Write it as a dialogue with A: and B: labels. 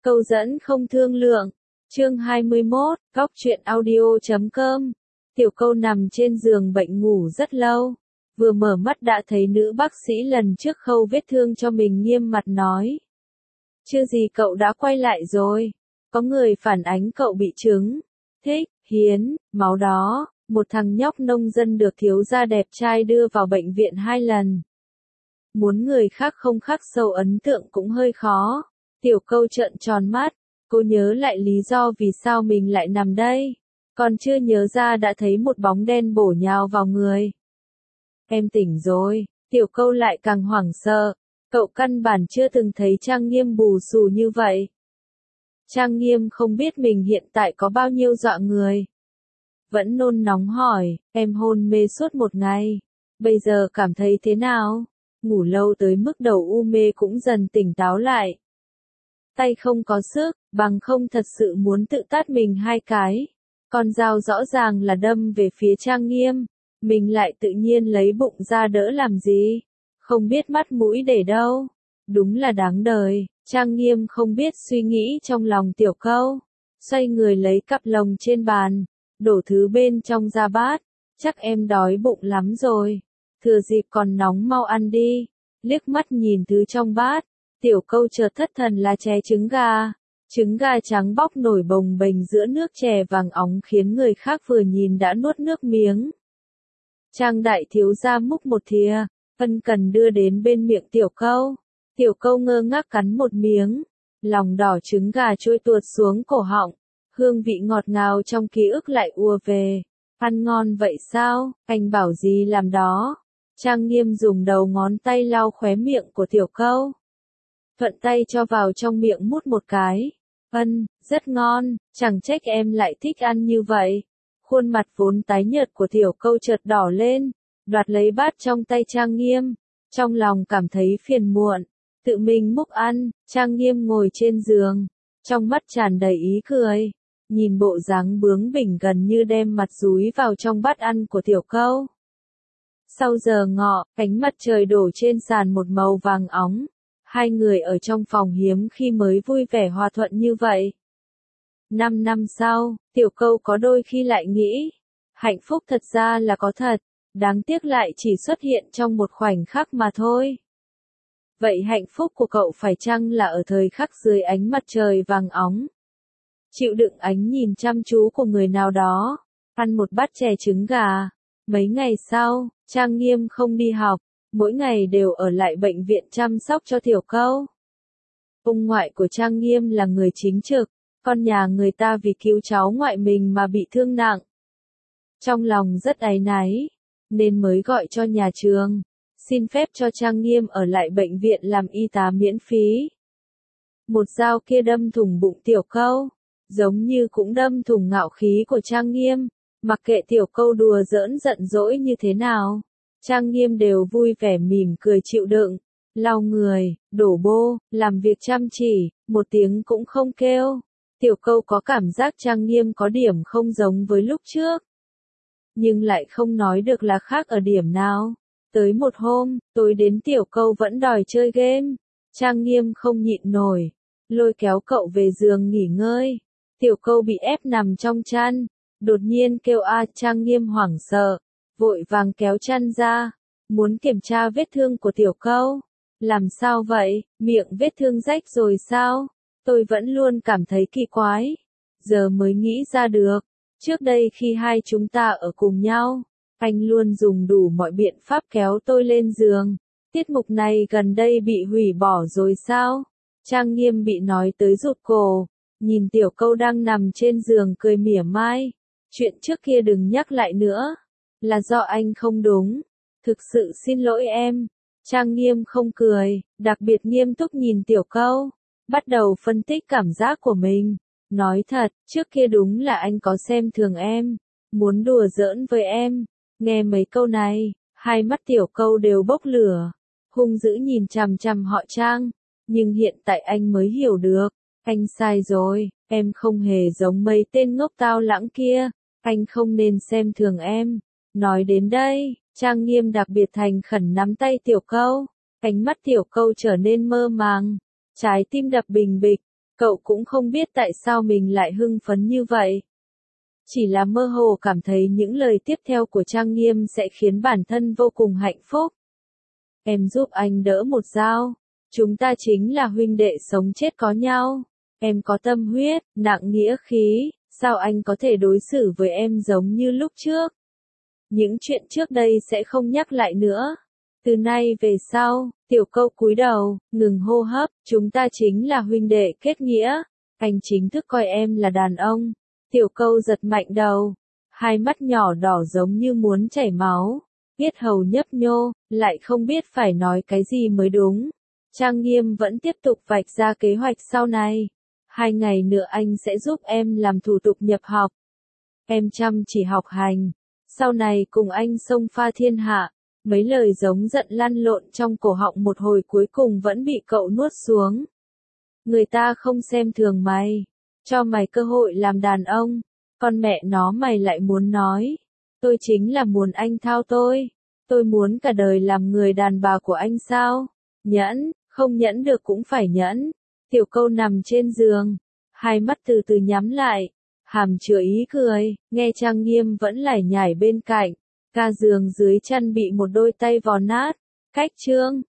A: Câu dẫn không thương lượng. Chương 21, Góc truyện audio.com. Tiểu Câu nằm trên giường bệnh ngủ rất lâu. Vừa mở mắt đã thấy nữ bác sĩ lần trước khâu vết thương cho mình nghiêm mặt nói. Chưa gì cậu đã quay lại rồi. Có người phản ánh cậu bị chứng. Thích, hiến, máu đó. Một thằng nhóc nông dân được thiếu gia đẹp trai đưa vào bệnh viện 2 lần. Muốn người khác không khắc sâu ấn tượng cũng hơi khó. Tiểu Câu trợn tròn mắt. Cô nhớ lại lý do vì sao mình lại nằm đây. Còn chưa nhớ ra đã thấy một bóng đen bổ nhào vào người. Em tỉnh rồi. Tiểu Câu lại càng hoảng sợ. Cậu căn bản chưa từng thấy Trang Nghiêm bù xù như vậy. Trang Nghiêm không biết mình hiện tại có bao nhiêu dọa người. Vẫn nôn nóng hỏi, em hôn mê suốt một ngày. Bây giờ cảm thấy thế nào? Ngủ lâu tới mức đầu u mê cũng dần tỉnh táo lại. Tay không có sức, bằng không thật sự muốn tự tát mình 2 cái. Con dao rõ ràng là đâm về phía Trang Nghiêm. Mình lại tự nhiên lấy bụng ra đỡ làm gì? Không biết mắt mũi để đâu. Đúng là đáng đời. Trang Nghiêm không biết suy nghĩ trong lòng Tiểu Câu. Xoay người lấy cặp lồng trên bàn. Đổ thứ bên trong ra bát. Chắc em đói bụng lắm rồi. Thừa dịp còn nóng mau ăn đi. Liếc mắt nhìn thứ trong bát. Tiểu Câu chợt thất thần là chè trứng gà. Trứng gà trắng bóc nổi bồng bềnh giữa nước chè vàng óng khiến người khác vừa nhìn đã nuốt nước miếng. Trang đại thiếu gia múc một thìa, ân cần đưa đến bên miệng Tiểu Câu. Tiểu Câu ngơ ngác cắn một miếng. Lòng đỏ trứng gà trôi tuột xuống cổ họng. Hương vị ngọt ngào trong ký ức lại ùa về. Ăn ngon vậy sao, anh bảo gì làm đó. Trang Nghiêm dùng đầu ngón tay lau khóe miệng của Tiểu Câu. Thuận tay cho vào trong miệng mút một cái. Rất ngon, chẳng trách em lại thích ăn như vậy. Khuôn mặt vốn tái nhợt của Tiểu Câu chợt đỏ lên, đoạt lấy bát trong tay Trang Nghiêm. Trong lòng cảm thấy phiền muộn, tự mình múc ăn. Trang Nghiêm ngồi trên giường, trong mắt tràn đầy ý cười. Nhìn bộ dáng bướng bỉnh gần như đem mặt dúi vào trong bát ăn của Tiểu Câu. Sau giờ ngọ, ánh mặt trời đổ trên sàn một màu vàng óng. Hai người ở trong phòng hiếm khi mới vui vẻ hòa thuận như vậy. 5 năm sau, Tiểu Câu có đôi khi lại nghĩ, hạnh phúc thật ra là có thật, đáng tiếc lại chỉ xuất hiện trong một khoảnh khắc mà thôi. Vậy hạnh phúc của cậu phải chăng là ở thời khắc dưới ánh mặt trời vàng óng? Chịu đựng ánh nhìn chăm chú của người nào đó, ăn một bát chè trứng gà. Mấy ngày sau, Trang Nghiêm không đi học, mỗi ngày đều ở lại bệnh viện chăm sóc cho Tiểu Câu. Ông ngoại của Trang Nghiêm là người chính trực, con nhà người ta vì cứu cháu ngoại mình mà bị thương nặng. Trong lòng rất áy náy, nên mới gọi cho nhà trường, xin phép cho Trang Nghiêm ở lại bệnh viện làm y tá miễn phí. Một dao kia đâm thủng bụng Tiểu Câu, giống như cũng đâm thủng ngạo khí của Trang Nghiêm, mặc kệ Tiểu Câu đùa giỡn giận dỗi như thế nào. Trang Nghiêm đều vui vẻ mỉm cười chịu đựng, lau người, đổ bô, làm việc chăm chỉ, một tiếng cũng không kêu. Tiểu Câu có cảm giác Trang Nghiêm có điểm không giống với lúc trước. Nhưng lại không nói được là khác ở điểm nào. Tới một hôm, tối đến Tiểu Câu vẫn đòi chơi game. Trang Nghiêm không nhịn nổi, lôi kéo cậu về giường nghỉ ngơi. Tiểu Câu bị ép nằm trong chăn, đột nhiên kêu a. Trang Nghiêm hoảng sợ, vội vàng kéo chăn ra, muốn kiểm tra vết thương của Tiểu Câu. Làm sao vậy, miệng vết thương rách rồi sao? Tôi vẫn luôn cảm thấy kỳ quái. Giờ mới nghĩ ra được. Trước đây khi hai chúng ta ở cùng nhau, anh luôn dùng đủ mọi biện pháp kéo tôi lên giường. Tiết mục này gần đây bị hủy bỏ rồi sao? Trang Nghiêm bị nói tới rụt cổ. Nhìn Tiểu Câu đang nằm trên giường cười mỉa mai. Chuyện trước kia đừng nhắc lại nữa. Là do anh không đúng. Thực sự xin lỗi em. Trang Nghiêm không cười, đặc biệt nghiêm túc nhìn Tiểu Câu. Bắt đầu phân tích cảm giác của mình. Nói thật, trước kia đúng là anh có xem thường em. Muốn đùa giỡn với em. Nghe mấy câu này, hai mắt Tiểu Câu đều bốc lửa. Hung dữ nhìn chằm chằm họ Trang. Nhưng hiện tại anh mới hiểu được. Anh sai rồi, em không hề giống mấy tên ngốc tao lãng kia. Anh không nên xem thường em. Nói đến đây, Trang Nghiêm đặc biệt thành khẩn nắm tay Tiểu Câu. Ánh mắt Tiểu Câu trở nên mơ màng. Trái tim đập bình bịch. Cậu cũng không biết tại sao mình lại hưng phấn như vậy. Chỉ là mơ hồ cảm thấy những lời tiếp theo của Trang Nghiêm sẽ khiến bản thân vô cùng hạnh phúc. Em giúp anh đỡ một dao. Chúng ta chính là huynh đệ sống chết có nhau. Em có tâm huyết, nặng nghĩa khí, sao anh có thể đối xử với em giống như lúc trước? Những chuyện trước đây sẽ không nhắc lại nữa. Từ nay về sau, Tiểu Câu cúi đầu, ngừng hô hấp, chúng ta chính là huynh đệ kết nghĩa. Anh chính thức coi em là đàn ông. Tiểu Câu giật mạnh đầu, hai mắt nhỏ đỏ giống như muốn chảy máu, yết hầu nhấp nhô, lại không biết phải nói cái gì mới đúng. Trang Nghiêm vẫn tiếp tục vạch ra kế hoạch sau này. 2 ngày nữa anh sẽ giúp em làm thủ tục nhập học. Em chăm chỉ học hành. Sau này cùng anh xông pha thiên hạ. Mấy lời giống giận lăn lộn trong cổ họng một hồi cuối cùng vẫn bị cậu nuốt xuống. Người ta không xem thường mày. Cho mày cơ hội làm đàn ông. Con mẹ nó mày lại muốn nói. Tôi chính là muốn anh thao tôi. Tôi muốn cả đời làm người đàn bà của anh sao? Nhẫn, không nhẫn được cũng phải nhẫn. Tiểu Câu nằm trên giường. Hai mắt từ từ nhắm lại. Hàm chứa ý cười, nghe Trang Nghiêm vẫn lải nhải bên cạnh. Ga giường dưới chân bị một đôi tay vò nát. Cách chương.